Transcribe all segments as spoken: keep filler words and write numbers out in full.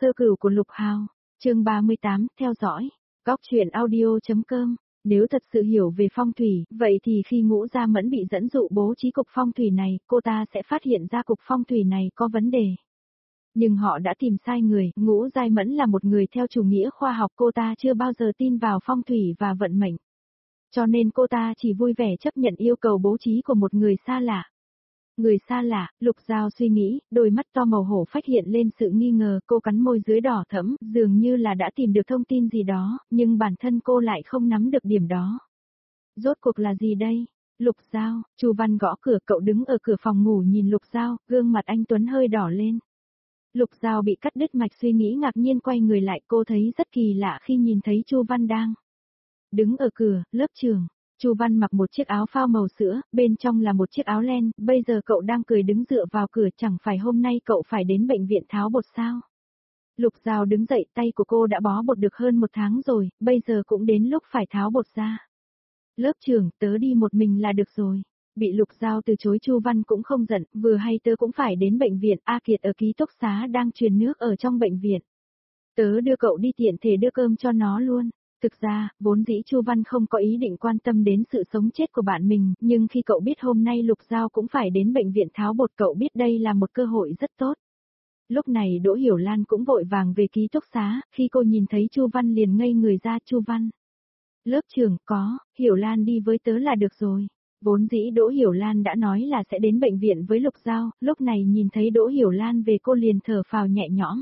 Sơ cửu của Lục Hào, chương ba mươi tám, theo dõi, góc truyện audio.com. Nếu thật sự hiểu về phong thủy, vậy thì khi Ngũ Gia Mẫn bị dẫn dụ bố trí cục phong thủy này, cô ta sẽ phát hiện ra cục phong thủy này có vấn đề. Nhưng họ đã tìm sai người, Ngũ Gia Mẫn là một người theo chủ nghĩa khoa học, cô ta chưa bao giờ tin vào phong thủy và vận mệnh. Cho nên cô ta chỉ vui vẻ chấp nhận yêu cầu bố trí của một người xa lạ. Người xa lạ, Lục Giao suy nghĩ, đôi mắt to màu hổ phách hiện lên sự nghi ngờ, cô cắn môi dưới đỏ thẫm, dường như là đã tìm được thông tin gì đó, nhưng bản thân cô lại không nắm được điểm đó. Rốt cuộc là gì đây? Lục Giao, Chu Văn gõ cửa, cậu đứng ở cửa phòng ngủ nhìn Lục Giao, gương mặt anh Tuấn hơi đỏ lên. Lục Giao bị cắt đứt mạch suy nghĩ, ngạc nhiên quay người lại, cô thấy rất kỳ lạ khi nhìn thấy Chu Văn đang đứng ở cửa, lớp trường. Chu Văn mặc một chiếc áo phao màu sữa, bên trong là một chiếc áo len, bây giờ cậu đang cười đứng dựa vào cửa, chẳng phải hôm nay cậu phải đến bệnh viện tháo bột sao? Lục Giao đứng dậy, tay của cô đã bó bột được hơn một tháng rồi, bây giờ cũng đến lúc phải tháo bột ra. Lớp trưởng, tớ đi một mình là được rồi. Bị Lục Giao từ chối, Chu Văn cũng không giận, vừa hay tớ cũng phải đến bệnh viện, A Kiệt ở ký túc xá đang truyền nước ở trong bệnh viện. Tớ đưa cậu đi, tiện thể đưa cơm cho nó luôn. Thực ra, vốn dĩ Chu Văn không có ý định quan tâm đến sự sống chết của bạn mình, nhưng khi cậu biết hôm nay Lục Giao cũng phải đến bệnh viện tháo bột, cậu biết đây là một cơ hội rất tốt. Lúc này Đỗ Hiểu Lan cũng vội vàng về ký túc xá, khi cô nhìn thấy Chu Văn liền ngây người ra. Chu Văn. Lớp trưởng, có, Hiểu Lan đi với tớ là được rồi. Vốn dĩ Đỗ Hiểu Lan đã nói là sẽ đến bệnh viện với Lục Giao, lúc này nhìn thấy Đỗ Hiểu Lan về cô liền thở phào nhẹ nhõm.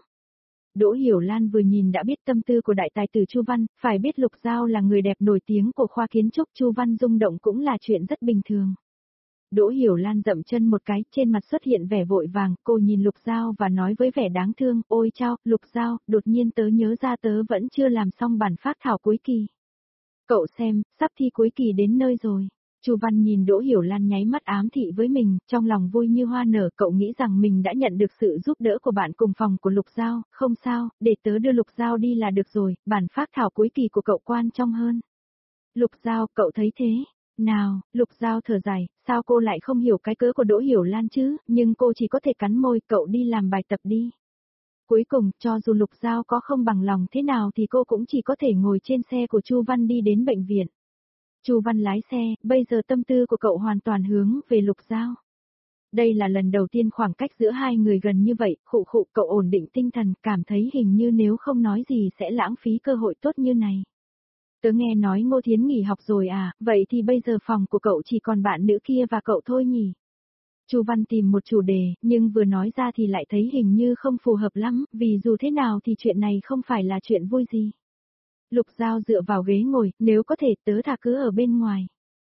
Đỗ Hiểu Lan vừa nhìn đã biết tâm tư của đại tài tử Chu Văn, phải biết Lục Giao là người đẹp nổi tiếng của khoa kiến trúc, Chu Văn rung động cũng là chuyện rất bình thường. Đỗ Hiểu Lan dậm chân một cái, trên mặt xuất hiện vẻ vội vàng, cô nhìn Lục Giao và nói với vẻ đáng thương, ôi chao, Lục Giao, đột nhiên tớ nhớ ra tớ vẫn chưa làm xong bản phác thảo cuối kỳ. Cậu xem, sắp thi cuối kỳ đến nơi rồi. Chu Văn nhìn Đỗ Hiểu Lan nháy mắt ám thị với mình, trong lòng vui như hoa nở, cậu nghĩ rằng mình đã nhận được sự giúp đỡ của bạn cùng phòng của Lục Giao, không sao, để tớ đưa Lục Giao đi là được rồi, bản phác thảo cuối kỳ của cậu quan trọng hơn. Lục Giao, cậu thấy thế? Nào, Lục Giao thở dài, sao cô lại không hiểu cái cớ của Đỗ Hiểu Lan chứ, nhưng cô chỉ có thể cắn môi, cậu đi làm bài tập đi. Cuối cùng, cho dù Lục Giao có không bằng lòng thế nào thì cô cũng chỉ có thể ngồi trên xe của Chu Văn đi đến bệnh viện. Chu Văn lái xe, bây giờ tâm tư của cậu hoàn toàn hướng về Lục Giao. Đây là lần đầu tiên khoảng cách giữa hai người gần như vậy, khụ khụ, cậu ổn định tinh thần, cảm thấy hình như nếu không nói gì sẽ lãng phí cơ hội tốt như này. Tớ nghe nói Ngô Thiến nghỉ học rồi à, vậy thì bây giờ phòng của cậu chỉ còn bạn nữ kia và cậu thôi nhỉ? Chu Văn tìm một chủ đề, nhưng vừa nói ra thì lại thấy hình như không phù hợp lắm, vì dù thế nào thì chuyện này không phải là chuyện vui gì. Lục Giao dựa vào ghế ngồi, nếu có thể tớ thà cứ ở bên ngoài.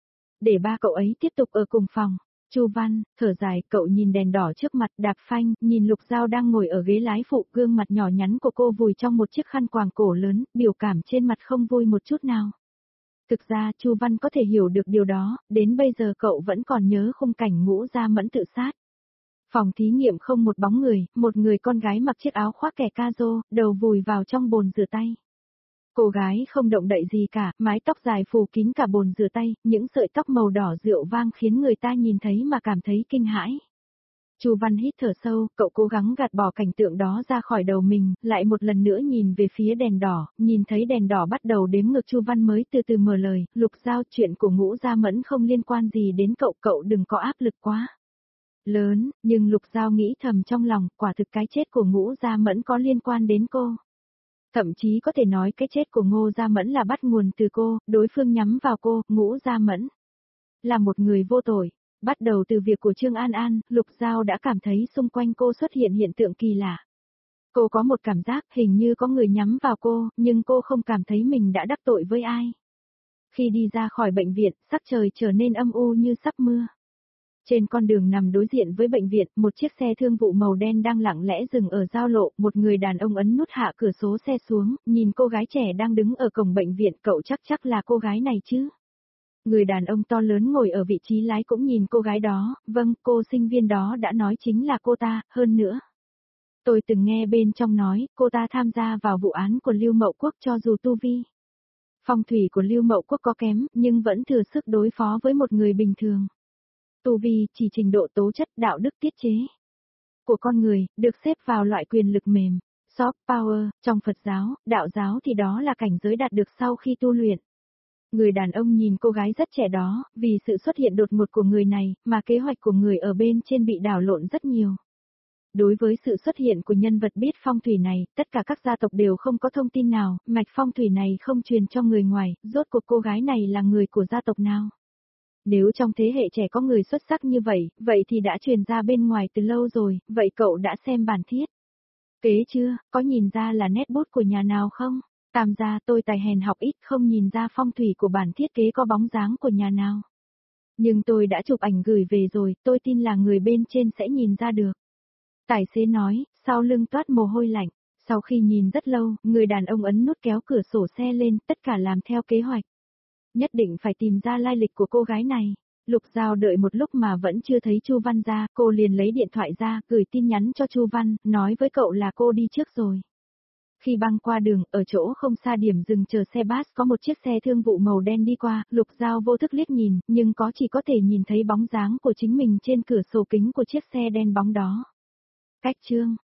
Để ba cậu ấy tiếp tục ở cùng phòng. Chu Văn, thở dài, cậu nhìn đèn đỏ trước mặt, đạp phanh, nhìn Lục Giao đang ngồi ở ghế lái phụ, gương mặt nhỏ nhắn của cô vùi trong một chiếc khăn quàng cổ lớn, biểu cảm trên mặt không vui một chút nào. Thực ra, Chu Văn có thể hiểu được điều đó, đến bây giờ cậu vẫn còn nhớ khung cảnh Ngũ Gia Mẫn tự sát. Phòng thí nghiệm không một bóng người, một người con gái mặc chiếc áo khoác kẻ ca rô, đầu vùi vào trong bồn rửa tay. Cô gái không động đậy gì cả, mái tóc dài phủ kín cả bồn rửa tay, những sợi tóc màu đỏ rượu vang khiến người ta nhìn thấy mà cảm thấy kinh hãi. Chu Văn hít thở sâu, cậu cố gắng gạt bỏ cảnh tượng đó ra khỏi đầu mình, lại một lần nữa nhìn về phía đèn đỏ, nhìn thấy đèn đỏ bắt đầu đếm ngược, Chu Văn mới từ từ mở lời, Lục Giao, chuyện của Ngũ Gia Mẫn không liên quan gì đến cậu, cậu đừng có áp lực quá lớn, nhưng Lục Giao nghĩ thầm trong lòng, quả thực cái chết của Ngũ Gia Mẫn có liên quan đến cô. Thậm chí có thể nói cái chết của Ngô Gia Mẫn là bắt nguồn từ cô, đối phương nhắm vào cô, Ngũ Gia Mẫn là một người vô tội. Bắt đầu từ việc của Trương An An, Lục Giao đã cảm thấy xung quanh cô xuất hiện hiện tượng kỳ lạ. Cô có một cảm giác hình như có người nhắm vào cô, nhưng cô không cảm thấy mình đã đắc tội với ai. Khi đi ra khỏi bệnh viện, sắc trời trở nên âm u như sắp mưa. Trên con đường nằm đối diện với bệnh viện, một chiếc xe thương vụ màu đen đang lặng lẽ dừng ở giao lộ, một người đàn ông ấn nút hạ cửa sổ xe xuống, nhìn cô gái trẻ đang đứng ở cổng bệnh viện, cậu chắc chắc là cô gái này chứ. Người đàn ông to lớn ngồi ở vị trí lái cũng nhìn cô gái đó, vâng, cô sinh viên đó đã nói chính là cô ta, hơn nữa. Tôi từng nghe bên trong nói, cô ta tham gia vào vụ án của Lưu Mậu Quốc, cho dù tu vi phong thủy của Lưu Mậu Quốc có kém, nhưng vẫn thừa sức đối phó với một người bình thường. Tu vi, chỉ trình độ tố chất, đạo đức, tiết chế của con người, được xếp vào loại quyền lực mềm. Soft power, trong Phật giáo, đạo giáo thì đó là cảnh giới đạt được sau khi tu luyện. Người đàn ông nhìn cô gái rất trẻ đó, vì sự xuất hiện đột ngột của người này, mà kế hoạch của người ở bên trên bị đảo lộn rất nhiều. Đối với sự xuất hiện của nhân vật biết phong thủy này, tất cả các gia tộc đều không có thông tin nào, mạch phong thủy này không truyền cho người ngoài, rốt cuộc cô gái này là người của gia tộc nào. Nếu trong thế hệ trẻ có người xuất sắc như vậy, vậy thì đã truyền ra bên ngoài từ lâu rồi, vậy cậu đã xem bản thiết kế chưa, có nhìn ra là nét bút của nhà nào không? Tam gia tôi tài hèn học ít không nhìn ra phong thủy của bản thiết kế có bóng dáng của nhà nào. Nhưng tôi đã chụp ảnh gửi về rồi, tôi tin là người bên trên sẽ nhìn ra được. Tài xế nói, sau lưng toát mồ hôi lạnh. Sau khi nhìn rất lâu, người đàn ông ấn nút kéo cửa sổ xe lên, tất cả làm theo kế hoạch. Nhất định phải tìm ra lai lịch của cô gái này. Lục Giao đợi một lúc mà vẫn chưa thấy Chu Văn ra, cô liền lấy điện thoại ra, gửi tin nhắn cho Chu Văn, nói với cậu là cô đi trước rồi. Khi băng qua đường, ở chỗ không xa điểm dừng chờ xe bus có một chiếc xe thương vụ màu đen đi qua, Lục Giao vô thức liếc nhìn, nhưng có chỉ có thể nhìn thấy bóng dáng của chính mình trên cửa sổ kính của chiếc xe đen bóng đó. Cách chương